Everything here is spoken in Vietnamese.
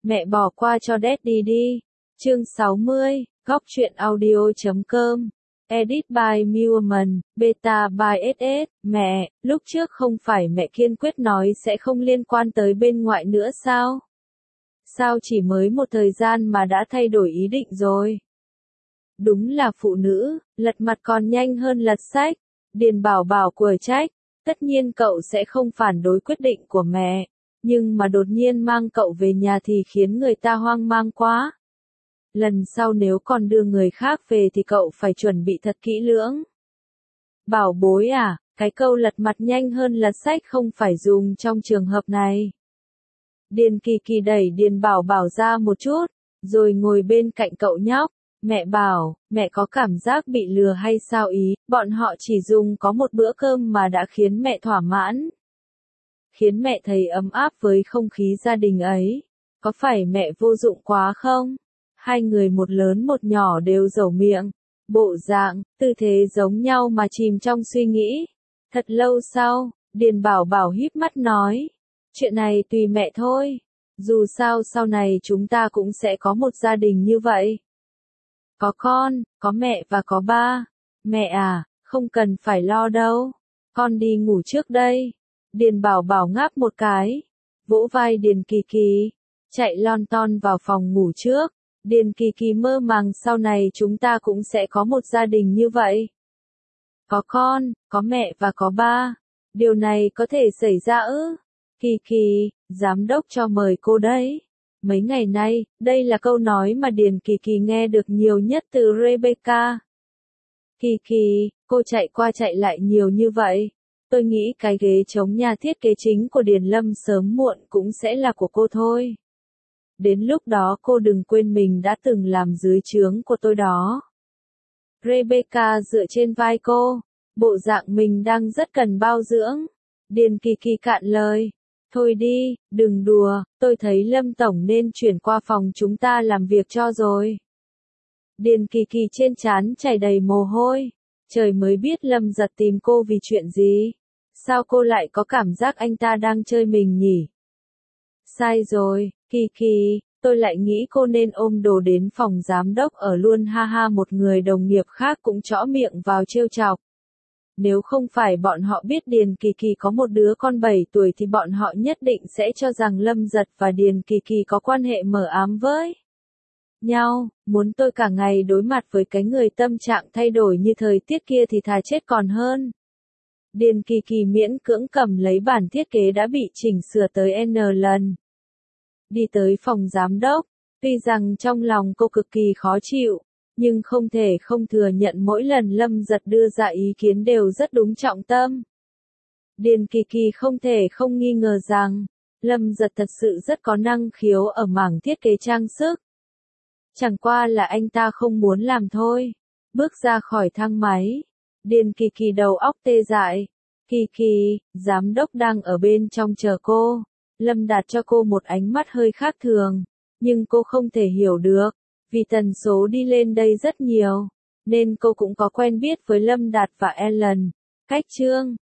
Mẹ bỏ qua cho Daddy đi. Chương 60, góc truyện audio.com. Edit by Muirman, beta by SS. Mẹ, lúc trước không phải mẹ kiên quyết nói sẽ không liên quan tới bên ngoại nữa sao? Sao chỉ mới một thời gian mà đã thay đổi ý định rồi? Đúng là phụ nữ, lật mặt còn nhanh hơn lật sách. Điền Bảo Bảo của trách, tất nhiên cậu sẽ không phản đối quyết định của mẹ, nhưng mà đột nhiên mang cậu về nhà thì khiến người ta hoang mang quá. Lần sau nếu còn đưa người khác về thì cậu phải chuẩn bị thật kỹ lưỡng. Bảo bối à, cái câu lật mặt nhanh hơn lật sách không phải dùng trong trường hợp này. Điền Kỳ Kỳ đẩy Điền Bảo Bảo ra một chút, rồi ngồi bên cạnh cậu nhóc. Mẹ bảo, mẹ có cảm giác bị lừa hay sao ý, bọn họ chỉ dùng có một bữa cơm mà đã khiến mẹ thỏa mãn. Khiến mẹ thấy ấm áp với không khí gia đình ấy. Có phải mẹ vô dụng quá không? Hai người một lớn một nhỏ đều dẩu miệng. Bộ dạng, tư thế giống nhau mà chìm trong suy nghĩ. Thật lâu sau, Điền Bảo Bảo híp mắt nói. Chuyện này tùy mẹ thôi. Dù sao sau này chúng ta cũng sẽ có một gia đình như vậy. Có con, có mẹ và có ba. Mẹ à, không cần phải lo đâu. Con đi ngủ trước đây. Điền Bảo Bảo ngáp một cái. Vỗ vai Điền Kỳ Kỳ. Chạy lon ton vào phòng ngủ trước. Điền Kỳ Kỳ mơ màng sau này chúng ta cũng sẽ có một gia đình như vậy. Có con, có mẹ và có ba. Điều này có thể xảy ra ư? Kỳ Kỳ, giám đốc cho mời cô đấy. Mấy ngày nay, đây là câu nói mà Điền Kỳ Kỳ nghe được nhiều nhất từ Rebecca. Kỳ Kỳ, cô chạy qua chạy lại nhiều như vậy. Tôi nghĩ cái ghế chống nhà thiết kế chính của Điền Lâm sớm muộn cũng sẽ là của cô thôi. Đến lúc đó cô đừng quên mình đã từng làm dưới trướng của tôi đó. Rebecca dựa trên vai cô, bộ dạng mình đang rất cần bao dưỡng. Điền Kỳ Kỳ cạn lời. Thôi đi, đừng đùa, tôi thấy Lâm Tổng nên chuyển qua phòng chúng ta làm việc cho rồi. Điền Kỳ Kỳ trên trán chảy đầy mồ hôi. Trời mới biết Lâm Giật tìm cô vì chuyện gì. Sao cô lại có cảm giác anh ta đang chơi mình nhỉ? Sai rồi, Kỳ Kỳ, tôi lại nghĩ cô nên ôm đồ đến phòng giám đốc ở luôn ha ha. Một người đồng nghiệp khác cũng trõ miệng vào trêu chọc. Nếu không phải bọn họ biết Điền Kỳ Kỳ có một đứa con 7 tuổi thì bọn họ nhất định sẽ cho rằng Lâm Giật và Điền Kỳ Kỳ có quan hệ mờ ám với nhau. Muốn tôi cả ngày đối mặt với cái người tâm trạng thay đổi như thời tiết kia thì thà chết còn hơn. Điền Kỳ Kỳ miễn cưỡng cầm lấy bản thiết kế đã bị chỉnh sửa tới N lần. Đi tới phòng giám đốc, tuy rằng trong lòng cô cực kỳ khó chịu, nhưng không thể không thừa nhận mỗi lần Lâm Giật đưa ra ý kiến đều rất đúng trọng tâm. Điền Kỳ Kỳ không thể không nghi ngờ rằng, Lâm Giật thật sự rất có năng khiếu ở mảng thiết kế trang sức. Chẳng qua là anh ta không muốn làm thôi. Bước ra khỏi thang máy, Điền Kỳ Kỳ đầu óc tê dại. Kỳ Kỳ, giám đốc đang ở bên trong chờ cô. Lâm Đạt cho cô một ánh mắt hơi khác thường, nhưng cô không thể hiểu được. Vì tần số đi lên đây rất nhiều, nên cô cũng có quen biết với Lâm Đạt và Ellen. Cách chương